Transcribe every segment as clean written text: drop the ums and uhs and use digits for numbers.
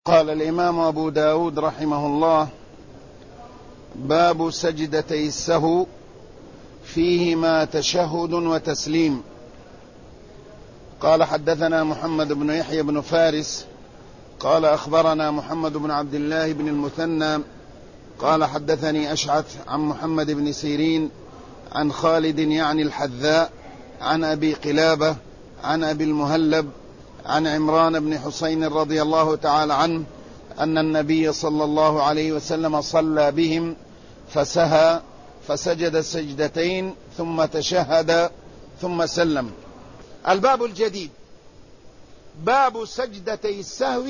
قال الإمام أبو داود رحمه الله: باب سجدتي السهو فيهما تشهد وتسليم. قال: حدثنا محمد بن يحيى بن فارس قال: أخبرنا محمد بن عبد الله بن المثنى قال: حدثني أشعث عن محمد بن سيرين عن خالد يعني الحذاء عن أبي قلابة عن أبي المهلب عن عمران بن حسين رضي الله تعالى عنه أن النبي صلى الله عليه وسلم صلى بهم فسهى فسجد سجدتين ثم تشهد ثم سلم. الباب الجديد: باب سجدتي السهو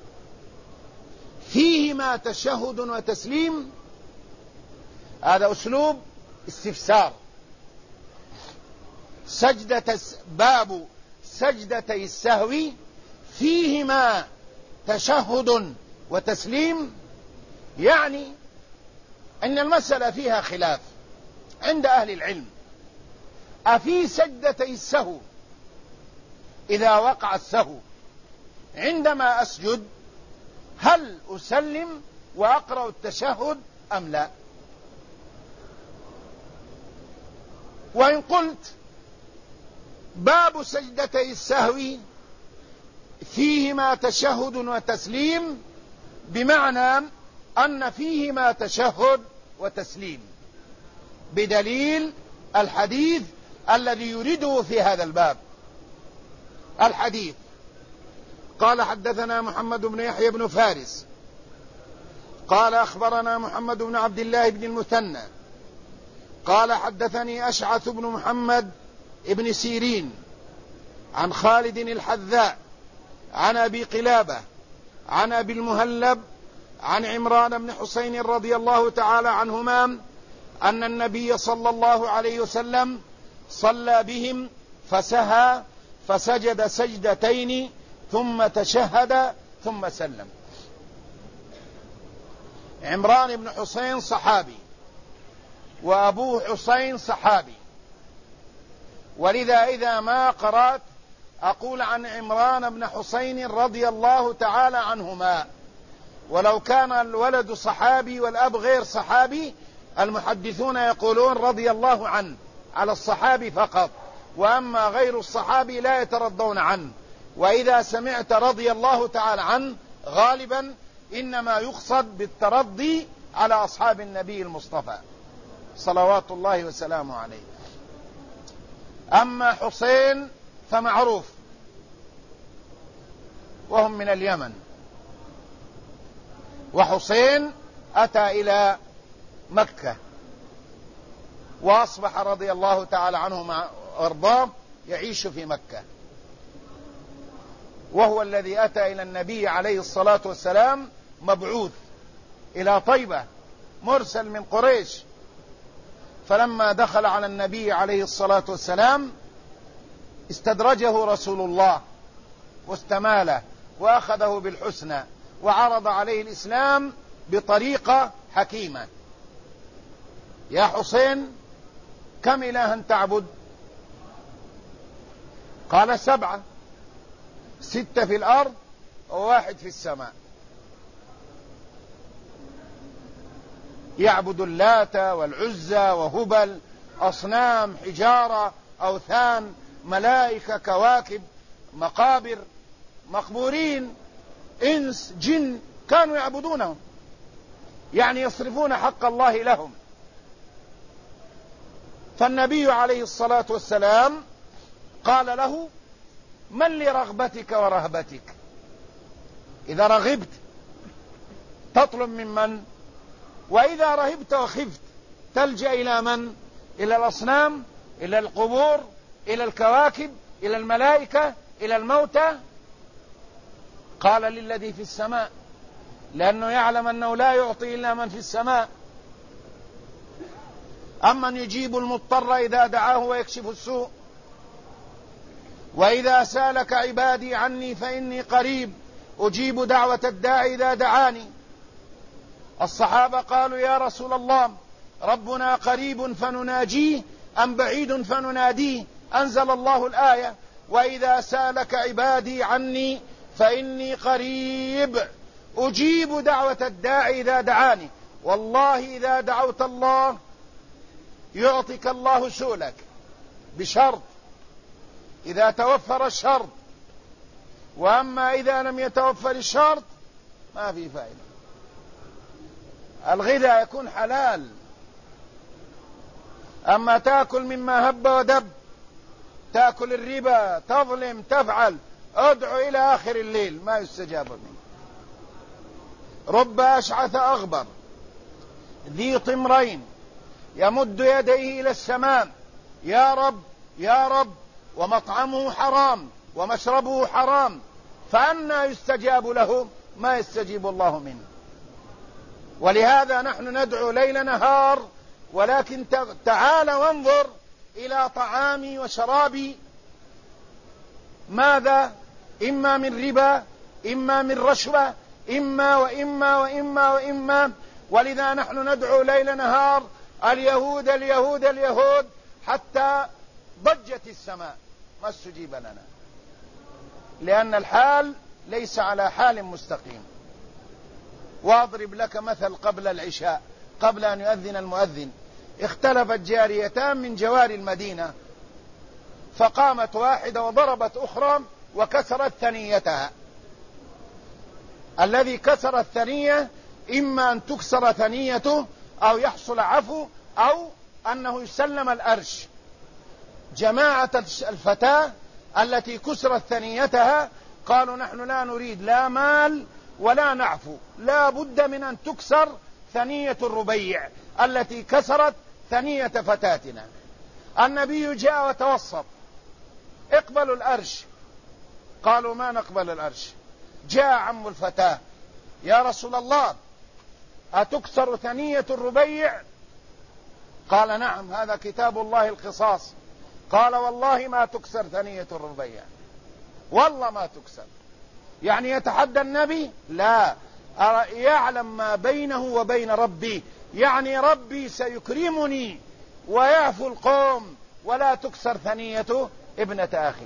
فيهما تشهد وتسليم. هذا أسلوب استفسار. باب سجدتي السهو فيهما تشهد وتسليم، يعني أن المسألة فيها خلاف عند أهل العلم. أفي سجدتي السهو إذا وقع السهو عندما أسجد هل أسلم وأقرأ التشهد أم لا؟ وإن قلت باب سجدتي السهو فيهما تشهد وتسليم بمعنى أن فيهما تشهد وتسليم بدليل الحديث الذي يريده في هذا الباب. الحديث: قال: حدثنا محمد بن يحيى بن فارس قال: أخبرنا محمد بن عبد الله بن المثنى قال: حدثني أشعث بن محمد بن سيرين عن خالد الحذاء عن أبي قلابة عن أبي المهلب عن عمران بن حسين رضي الله تعالى عنهما أن النبي صلى الله عليه وسلم صلى بهم فسهى فسجد سجدتين ثم تشهد ثم سلم. عمران بن حسين صحابي وأبوه حسين صحابي، ولذا إذا ما قرأت أقول عن عمران بن حسين رضي الله تعالى عنهما، ولو كان الولد صحابي والأب غير صحابي المحدثون يقولون رضي الله عنه على الصحابي فقط، وأما غير الصحابي لا يترضون عنه. وإذا سمعت رضي الله تعالى عنه غالبا إنما يقصد بالترضي على أصحاب النبي المصطفى صلوات الله وسلامه عليه. أما حسين فمعروف وهم من اليمن، وحسين أتى إلى مكة وأصبح رضي الله تعالى عنه وارضاه يعيش في مكة، وهو الذي أتى إلى النبي عليه الصلاة والسلام مبعوث إلى طيبة مرسل من قريش. فلما دخل على النبي عليه الصلاة والسلام استدرجه رسول الله واستماله وأخذه بالحسنى وعرض عليه الإسلام بطريقة حكيمة. يا حسين كم إلها تعبد؟ قال: 7، 6 في الأرض و1 في السماء. يعبد اللات والعزى وهبل، أصنام، حجارة، أوثان، ملائكة، كواكب، مقابر، مقبورين، إنس، جن، كانوا يعبدونهم، يعني يصرفون حق الله لهم. فالنبي عليه الصلاة والسلام قال له: من لرغبتك ورهبتك؟ إذا رغبت تطلب من؟ وإذا رهبت وخفت تلجأ إلى من؟ إلى الأصنام، إلى القبور، إلى الكواكب، إلى الملائكة، إلى الموتى؟ قال: للذي في السماء، لأنه يعلم أنه لا يعطي إلا من في السماء. أمن يجيب المضطر إذا دعاه ويكشف السوء، وإذا سالك عبادي عني فإني قريب أجيب دعوة الداعي إذا دعاني. الصحابة قالوا: يا رسول الله، ربنا قريب فنناجيه أم بعيد فنناديه؟ أنزل الله الآية: وإذا سالك عبادي عني فإني قريب أجيب دعوة الداعي إذا دعاني. والله إذا دعوت الله يعطيك الله سؤلك، بشرط إذا توفر الشرط. وأما إذا لم يتوفر الشرط ما في فائدة. الغذاء يكون حلال، أما تأكل مما هب ودب، تأكل الربا، تظلم، تفعل، ادعو إلى آخر الليل ما يستجاب منه. رب أشعث أغبر ذي طمرين يمد يديه إلى السماء يا رب يا رب، ومطعمه حرام ومشربه حرام، فأنى يستجاب له؟ ما يستجيب الله منه. ولهذا نحن ندعو ليل نهار، ولكن تعال وانظر إلى طعامي وشرابي، ماذا؟ إما من ربا، إما من رشوة، إما وإما وإما وإما. ولذا نحن ندعو ليل نهار اليهود اليهود اليهود حتى ضجت السماء، ما استجيب لنا، لأن الحال ليس على حال مستقيم. وأضرب لك مثل قبل العشاء، قبل أن يؤذن المؤذن، اختلفت جاريتان من جوار المدينة، فقامت واحدة وضربت أخرى وكسرت ثنيتها. الذي كسر الثنية إما أن تكسر ثنيته أو يحصل عفو أو أنه يسلم الأرش. جماعة الفتاة التي كسرت ثنيتها قالوا نحن لا نريد لا مال ولا نعفو، لا بد من أن تكسر ثنية الربيع التي كسرت ثنية فتاتنا. النبي جاء وتوسط، اقبلوا الأرش. قالوا ما نقبل الأرش. جاء عم الفتاة يا رسول الله أتكسر ثنية الربيع؟ قال نعم، هذا كتاب الله القصاص. قال والله ما تكسر ثنية الربيع، والله ما تكسر. يعني يتحدى النبي؟ لا، يعلم ما بينه وبين ربي، يعني ربي سيكرمني ويعفو القوم ولا تكسر ثنية ابنة أخي.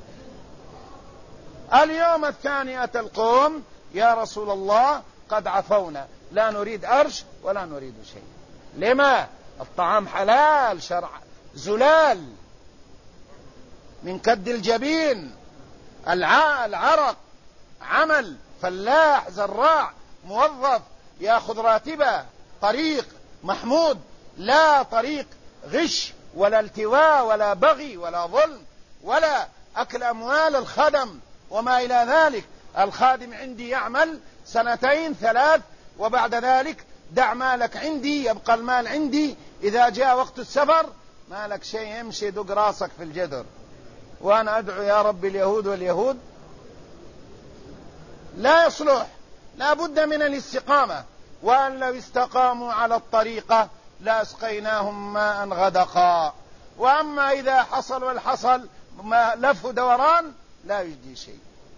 اليوم الثاني أتى القوم يا رسول الله قد عفونا، لا نريد أرش ولا نريد شيء. لما؟ الطعام حلال شرع، زلال من كد الجبين، العرق، عمل، فلاح زراع موظف يأخذ راتبه، طريق محمود، لا طريق غش ولا التواء ولا بغي ولا ظلم ولا أكل أموال الخدم وما إلى ذلك. الخادم عندي يعمل 2 3 وبعد ذلك دع مالك عندي، يبقى المال عندي، إذا جاء وقت السفر ما لك شيء، يمشي دق راسك في الجدر. وأنا أدعو يا رب اليهود واليهود؟ لا يصلح، لا بد من الاستقامة. وأن لو استقاموا على الطريقة لأسقيناهم ماء غدقا. وأما إذا حصل والحصل ما لف دوران لا يجدي شيء.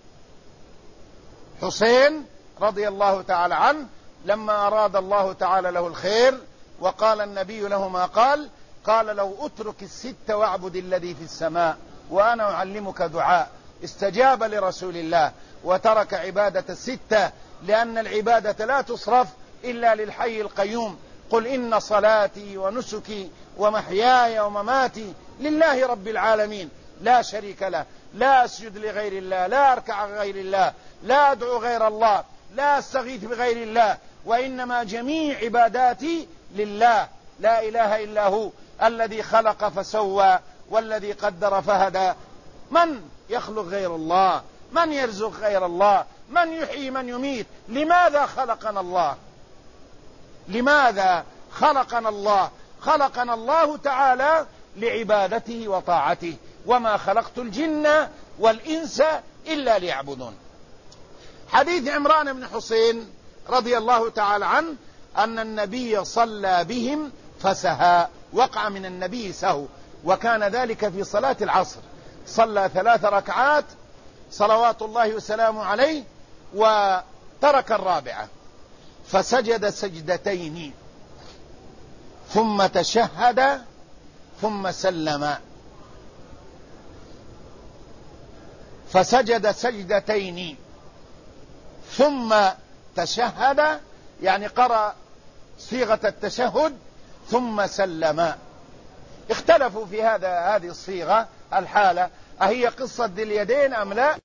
حسين رضي الله تعالى عنه لما أراد الله تعالى له الخير وقال النبي له ما قال، قال لو أترك 6 واعبد الذي في السماء وأنا أعلمك دعاء. استجاب لرسول الله وترك عبادة 6، لأن العبادة لا تصرف إلا للحي القيوم. قل إن صلاتي ونسكي ومحياي ومماتي لله رب العالمين لا شريك له، لا أسجد لغير الله، لا أركع غير الله، لا أدعو غير الله، لا أستغيث بغير الله، وإنما جميع عباداتي لله. لا إله إلا هو الذي خلق فسوى والذي قدر فهدى. من يخلق غير الله؟ من يرزق غير الله؟ من يحيي من يميت؟ لماذا خلقنا الله؟ لماذا خلقنا الله؟ خلقنا الله تعالى لعبادته وطاعته، وما خلقت الجن والإنس إلا ليعبدون. حديث عمران بن حسين رضي الله تعالى عنه أن النبي صلى بهم فسهى، وقع من النبي سهو، وكان ذلك في صلاة العصر. صلى 3 ركعات صلوات الله وسلامه عليه وترك الرابعة، فسجد سجدتين ثم تشهد ثم سلم. فسجد سجدتين ثم تشهد يعني قرأ صيغة التشهد ثم سلم. اختلفوا في هذه الصيغة الحالة، أهي قصة ذي اليدين أم لا؟